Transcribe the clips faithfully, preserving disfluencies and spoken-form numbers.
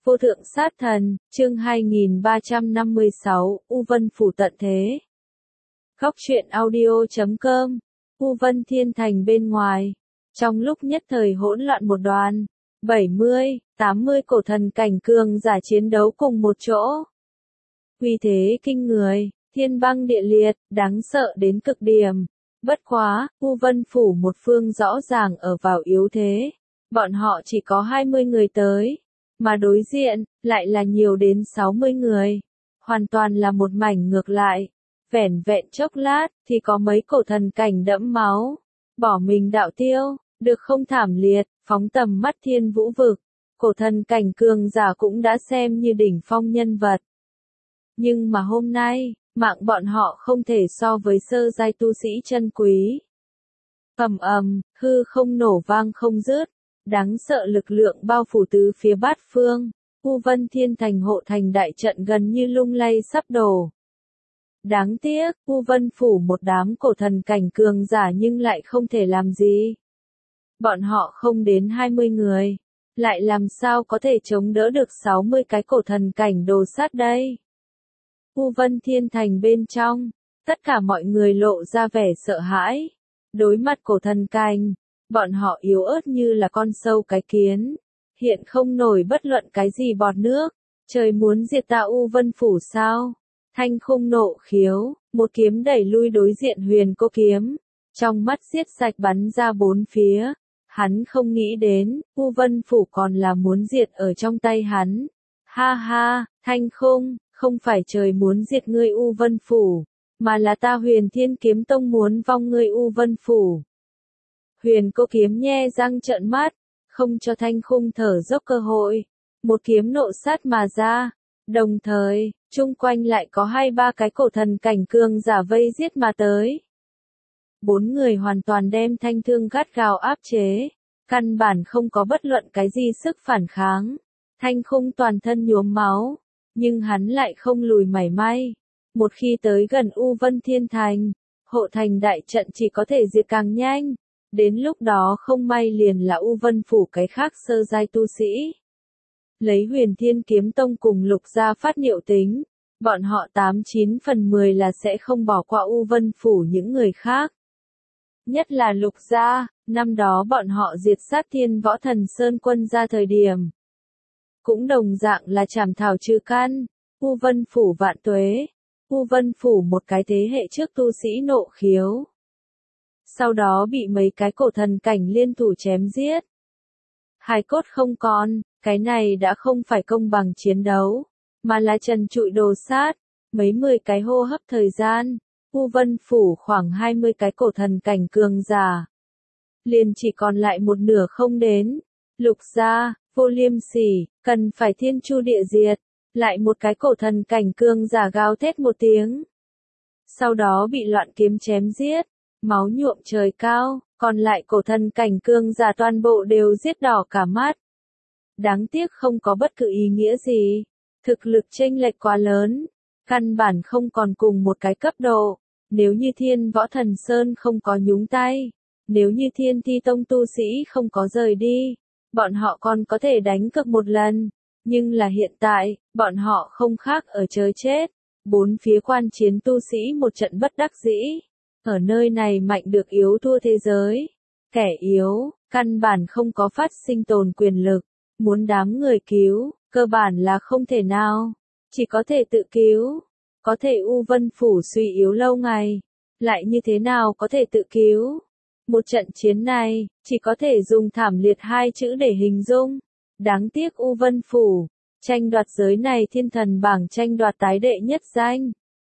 Vô thượng sát thần, chương hai nghìn ba trăm năm mươi sáu, U Vân Phủ tận thế. Góc truyện audio chấm com, U Vân Thiên Thành bên ngoài. Trong lúc nhất thời hỗn loạn một đoàn, bảy mươi, tám mươi cổ thần cảnh cường giả chiến đấu cùng một chỗ. Uy thế kinh người, thiên băng địa liệt, đáng sợ đến cực điểm. Bất quá, U Vân Phủ một phương rõ ràng ở vào yếu thế. Bọn họ chỉ có hai mươi người tới. Mà đối diện, lại là nhiều đến sáu mươi người. Hoàn toàn là một mảnh ngược lại. Vẻn vẹn chốc lát, thì có mấy cổ thần cảnh đẫm máu. Bỏ mình đạo tiêu, được không thảm liệt, phóng tầm mắt thiên vũ vực. Cổ thần cảnh cường giả cũng đã xem như đỉnh phong nhân vật. Nhưng mà hôm nay, mạng bọn họ không thể so với sơ giai tu sĩ chân quý. Ầm ầm, hư không nổ vang không dứt. Đáng sợ lực lượng bao phủ tứ phía bát phương, U Vân Thiên Thành hộ thành đại trận gần như lung lay sắp đổ. Đáng tiếc, U Vân Phủ một đám cổ thần cảnh cường giả nhưng lại không thể làm gì. Bọn họ không đến hai mươi người, lại làm sao có thể chống đỡ được sáu mươi cái cổ thần cảnh đồ sát đây. U Vân Thiên Thành bên trong, tất cả mọi người lộ ra vẻ sợ hãi, đối mặt cổ thần cảnh. Bọn họ yếu ớt như là con sâu cái kiến, hiện không nổi bất luận cái gì bọt nước, trời muốn diệt ta U Vân Phủ sao? Thanh Khung nộ khiếu, một kiếm đẩy lui đối diện Huyền Cô kiếm, trong mắt giết sạch bắn ra bốn phía, hắn không nghĩ đến, U Vân Phủ còn là muốn diệt ở trong tay hắn. Ha ha, Thanh Khung, không phải trời muốn diệt ngươi U Vân Phủ, mà là ta Huyền Thiên Kiếm Tông muốn vong ngươi U Vân Phủ. Huyền Cô kiếm nhe răng trợn mắt, không cho Thanh Khung thở dốc cơ hội. Một kiếm nộ sát mà ra. Đồng thời, chung quanh lại có hai ba cái cổ thần cảnh cường giả vây giết mà tới. Bốn người hoàn toàn đem thanh thương gắt gao áp chế. Căn bản không có bất luận cái gì sức phản kháng. Thanh Khung toàn thân nhuốm máu. Nhưng hắn lại không lùi mảy may. Một khi tới gần U Vân Thiên Thành, hộ thành đại trận chỉ có thể diệt càng nhanh. Đến lúc đó không may liền là U Vân Phủ cái khác sơ giai tu sĩ. Lấy Huyền Thiên Kiếm Tông cùng Lục Gia phát niệu tính, bọn họ tám chín phần mười là sẽ không bỏ qua U Vân Phủ những người khác. Nhất là Lục Gia, năm đó bọn họ diệt sát Thiên Võ Thần Sơn quân ra thời điểm. Cũng đồng dạng là chảm thảo trừ căn, U Vân Phủ vạn tuế, U Vân Phủ một cái thế hệ trước tu sĩ nộ khiếu. Sau đó bị mấy cái cổ thần cảnh liên thủ chém giết. Hài cốt không còn, cái này đã không phải công bằng chiến đấu, mà là trần trụi đồ sát, mấy mười cái hô hấp thời gian, U Vân Phủ khoảng hai mươi cái cổ thần cảnh cường giả. Liền chỉ còn lại một nửa không đến, Lục Gia, Vô Liêm Sỉ, cần phải thiên chu địa diệt, lại một cái cổ thần cảnh cường giả gào thét một tiếng. Sau đó bị loạn kiếm chém giết. Máu nhuộm trời cao, còn lại cổ thần cảnh cường giả toàn bộ đều giết đỏ cả mắt. Đáng tiếc không có bất cứ ý nghĩa gì. Thực lực chênh lệch quá lớn. Căn bản không còn cùng một cái cấp độ. Nếu như Thiên Võ Thần Sơn không có nhúng tay. Nếu như Thiên Thi Tông tu sĩ không có rời đi. Bọn họ còn có thể đánh cược một lần. Nhưng là hiện tại, bọn họ không khác ở chơi chết. Bốn phía quan chiến tu sĩ một trận bất đắc dĩ. Ở nơi này mạnh được yếu thua thế giới. Kẻ yếu, căn bản không có phát sinh tồn quyền lực. Muốn đám người cứu, cơ bản là không thể nào. Chỉ có thể tự cứu. Có thể U Vân Phủ suy yếu lâu ngày. Lại như thế nào có thể tự cứu? Một trận chiến này, chỉ có thể dùng thảm liệt hai chữ để hình dung. Đáng tiếc U Vân Phủ, tranh đoạt giới này thiên thần bảng tranh đoạt tái đệ nhất danh.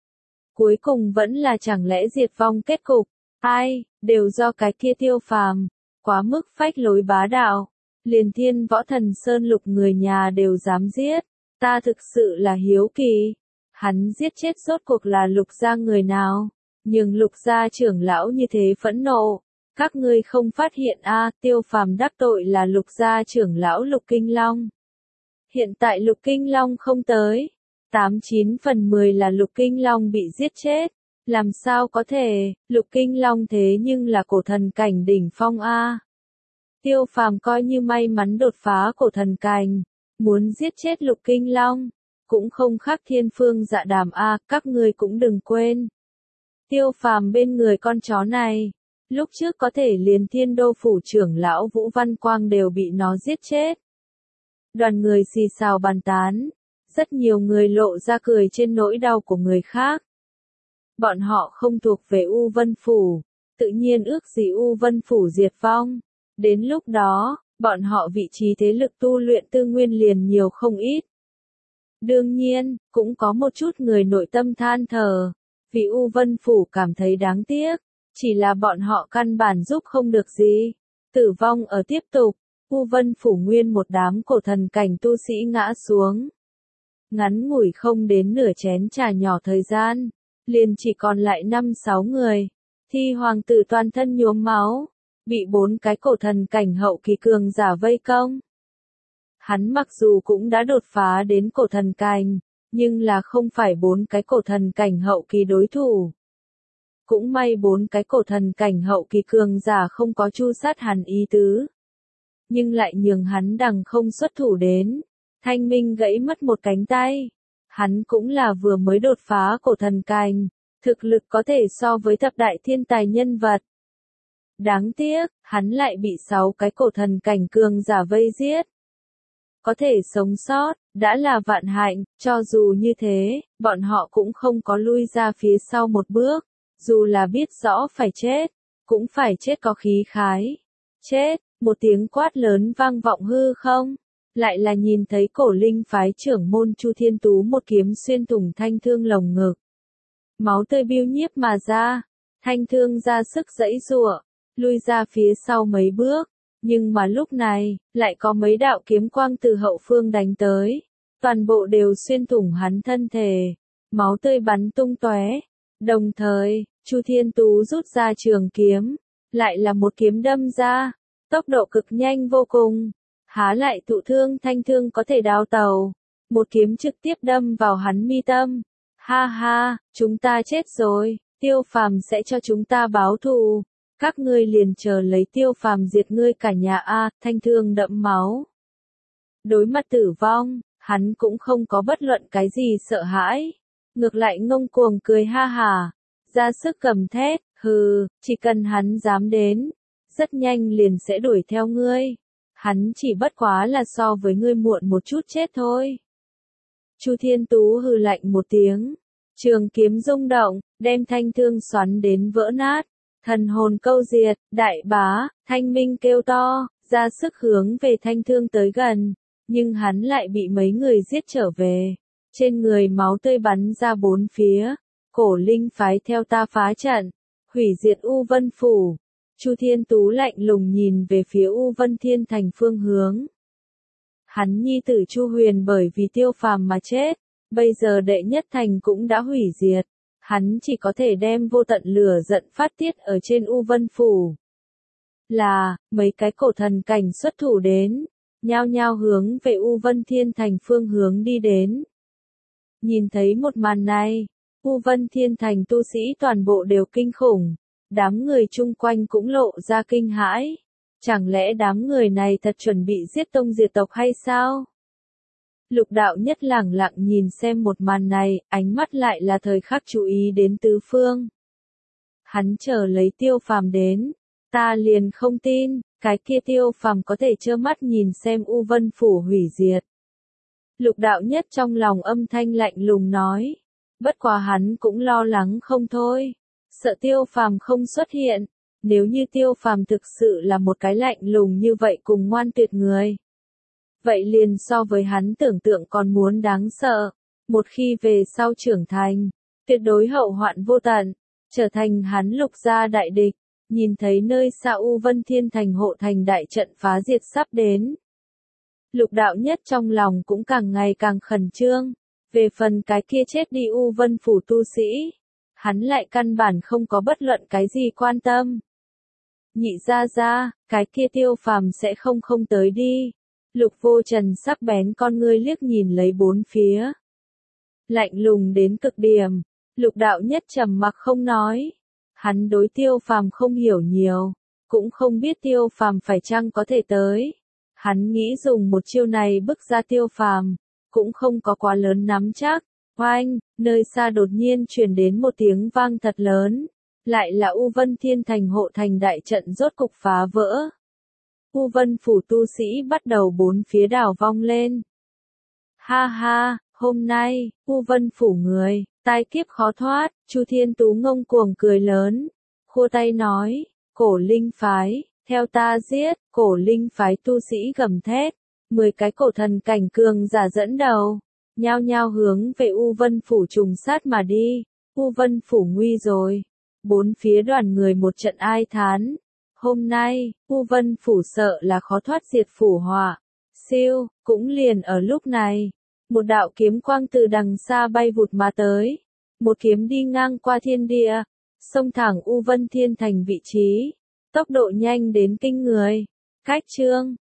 Cuối cùng vẫn là chẳng lẽ diệt vong kết cục, ai, đều do cái kia Tiêu Phàm, quá mức phách lối bá đạo, liền Thiên Võ Thần Sơn Lục người nhà đều dám giết, ta thực sự là hiếu kỳ, hắn giết chết rốt cuộc là Lục gia người nào, nhưng Lục gia trưởng lão như thế phẫn nộ, các ngươi không phát hiện a, à, Tiêu Phàm đắc tội là Lục gia trưởng lão Lục Kinh Long. Hiện tại Lục Kinh Long không tới. Tám chín phần mười là Lục Kinh Long bị giết chết. Làm sao có thể, Lục Kinh Long thế nhưng là cổ thần cảnh đỉnh phong A. Tiêu Phàm coi như may mắn đột phá cổ thần cảnh. muốn giết chết Lục Kinh Long, cũng không khác Thiên Phương Dạ Đàm a, các ngươi cũng đừng quên. Tiêu Phàm bên người con chó này, lúc trước có thể liền Thiên Đô phủ trưởng lão Vũ Văn Quang đều bị nó giết chết. Đoàn người xì xào bàn tán, rất nhiều người lộ ra cười trên nỗi đau của người khác. Bọn họ không thuộc về U Vân Phủ, tự nhiên ước gì U Vân Phủ diệt vong. Đến lúc đó, bọn họ vị trí thế lực tu luyện tư nguyên liền nhiều không ít. Đương nhiên, cũng có một chút người nội tâm than thở, vì U Vân Phủ cảm thấy đáng tiếc, chỉ là bọn họ căn bản giúp không được gì. Tử vong ở tiếp tục, U Vân Phủ nguyên một đám cổ thần cảnh tu sĩ ngã xuống. Ngắn ngủi không đến nửa chén trà nhỏ thời gian, liền chỉ còn lại năm sáu người. Thi hoàng tử toàn thân nhuốm máu, bị bốn cái cổ thần cảnh hậu kỳ cường giả vây công. Hắn mặc dù cũng đã đột phá đến cổ thần cảnh, nhưng là không phải bốn cái cổ thần cảnh hậu kỳ đối thủ. Cũng may bốn cái cổ thần cảnh hậu kỳ cường giả không có chu sát hắn ý tứ. Nhưng lại nhường hắn đằng không xuất thủ đến. Thanh Minh gãy mất một cánh tay. Hắn cũng là vừa mới đột phá cổ thần cảnh, thực lực có thể so với thập đại thiên tài nhân vật. Đáng tiếc, hắn lại bị sáu cái cổ thần cảnh cường giả vây giết. Có thể sống sót, đã là vạn hạnh, cho dù như thế, bọn họ cũng không có lui ra phía sau một bước, dù là biết rõ phải chết, cũng phải chết có khí khái. Chết, một tiếng quát lớn vang vọng hư không, lại là nhìn thấy cổ linh phái trưởng môn Chu Thiên Tú một kiếm xuyên thủng Thanh Thương lồng ngực. Máu tươi biêu nhiếp mà ra, Thanh Thương ra sức giãy giụa, lui ra phía sau mấy bước. Nhưng mà lúc này, lại có mấy đạo kiếm quang từ hậu phương đánh tới. Toàn bộ đều xuyên thủng hắn thân thể. Máu tươi bắn tung tóe. Đồng thời, Chu Thiên Tú rút ra trường kiếm. Lại là một kiếm đâm ra. Tốc độ cực nhanh vô cùng. Há lại thụ thương Thanh Thương có thể đào tàu. Một kiếm trực tiếp đâm vào hắn mi tâm. Ha ha, chúng ta chết rồi. Tiêu Phàm sẽ cho chúng ta báo thù. Các ngươi liền chờ lấy Tiêu Phàm diệt ngươi cả nhà a, Thanh Thương đẫm máu. Đối mặt tử vong, hắn cũng không có bất luận cái gì sợ hãi. Ngược lại ngông cuồng cười ha hà, ra sức cầm thét, hừ, chỉ cần hắn dám đến, rất nhanh liền sẽ đuổi theo ngươi. Hắn chỉ bất quá là so với ngươi muộn một chút chết thôi. Chu Thiên Tú hừ lạnh một tiếng, trường kiếm rung động, đem Thanh Thương xoắn đến vỡ nát. Thần hồn câu diệt, đại bá, Thanh Minh kêu to, ra sức hướng về Thanh Thương tới gần, nhưng hắn lại bị mấy người giết trở về. Trên người máu tươi bắn ra bốn phía, cổ linh phái theo ta phá trận, hủy diệt U Vân Phủ. Chu Thiên Tú lạnh lùng nhìn về phía U Vân Thiên Thành phương hướng. Hắn nhi tử Chu Huyền bởi vì Tiêu Phàm mà chết, bây giờ đệ nhất thành cũng đã hủy diệt. Hắn chỉ có thể đem vô tận lửa giận phát tiết ở trên U Vân Phủ. Là, mấy cái cổ thần cảnh xuất thủ đến, nhao nhao hướng về U Vân Thiên Thành phương hướng đi đến. Nhìn thấy một màn này, U Vân Thiên Thành tu sĩ toàn bộ đều kinh khủng, đám người chung quanh cũng lộ ra kinh hãi. Chẳng lẽ đám người này thật chuẩn bị giết tông diệt tộc hay sao? Lục đạo nhất lẳng lặng nhìn xem một màn này, ánh mắt lại là thời khắc chú ý đến tứ phương. Hắn chờ lấy Tiêu Phàm đến, ta liền không tin, cái kia Tiêu Phàm có thể trơ mắt nhìn xem U Vân Phủ hủy diệt. Lục đạo nhất trong lòng âm thanh lạnh lùng nói, bất quá hắn cũng lo lắng không thôi, sợ Tiêu Phàm không xuất hiện, nếu như Tiêu Phàm thực sự là một cái lạnh lùng như vậy cùng ngoan tuyệt người. Vậy liền so với hắn tưởng tượng còn muốn đáng sợ, một khi về sau trưởng thành, tuyệt đối hậu hoạn vô tận, trở thành hắn Lục gia đại địch, nhìn thấy nơi xa U Vân Thiên Thành hộ thành đại trận phá diệt sắp đến. Lục đạo nhất trong lòng cũng càng ngày càng khẩn trương, về phần cái kia chết đi U Vân Phủ tu sĩ, hắn lại căn bản không có bất luận cái gì quan tâm. Nhị gia gia, cái kia Tiêu Phàm sẽ không không tới đi. Lục Vô Trần sắc bén con ngươi liếc nhìn lấy bốn phía. Lạnh lùng đến cực điểm, Lục đạo nhất trầm mặc không nói. Hắn đối Tiêu Phàm không hiểu nhiều, cũng không biết Tiêu Phàm phải chăng có thể tới. Hắn nghĩ dùng một chiêu này bức ra Tiêu Phàm, cũng không có quá lớn nắm chắc. Oanh, nơi xa đột nhiên truyền đến một tiếng vang thật lớn, lại là U Vân Thiên Thành hộ thành đại trận rốt cục phá vỡ. U Vân phủ tu sĩ bắt đầu bốn phía đảo vong lên. Ha ha, hôm nay, U Vân phủ người, tai kiếp khó thoát, Chu Thiên Tú ngông cuồng cười lớn, khua tay nói, Cổ Linh phái, theo ta giết, Cổ Linh phái tu sĩ gầm thét, mười cái cổ thần cảnh cường giả dẫn đầu, nhao nhao hướng về U Vân phủ trùng sát mà đi. U Vân phủ nguy rồi. Bốn phía đoàn người một trận ai thán. Hôm nay, U Vân phủ sợ là khó thoát diệt phủ họa. Siêu, cũng liền ở lúc này, một đạo kiếm quang từ đằng xa bay vụt mà tới. Một kiếm đi ngang qua thiên địa, xông thẳng U Vân Thiên Thành vị trí, tốc độ nhanh đến kinh người. Cách chương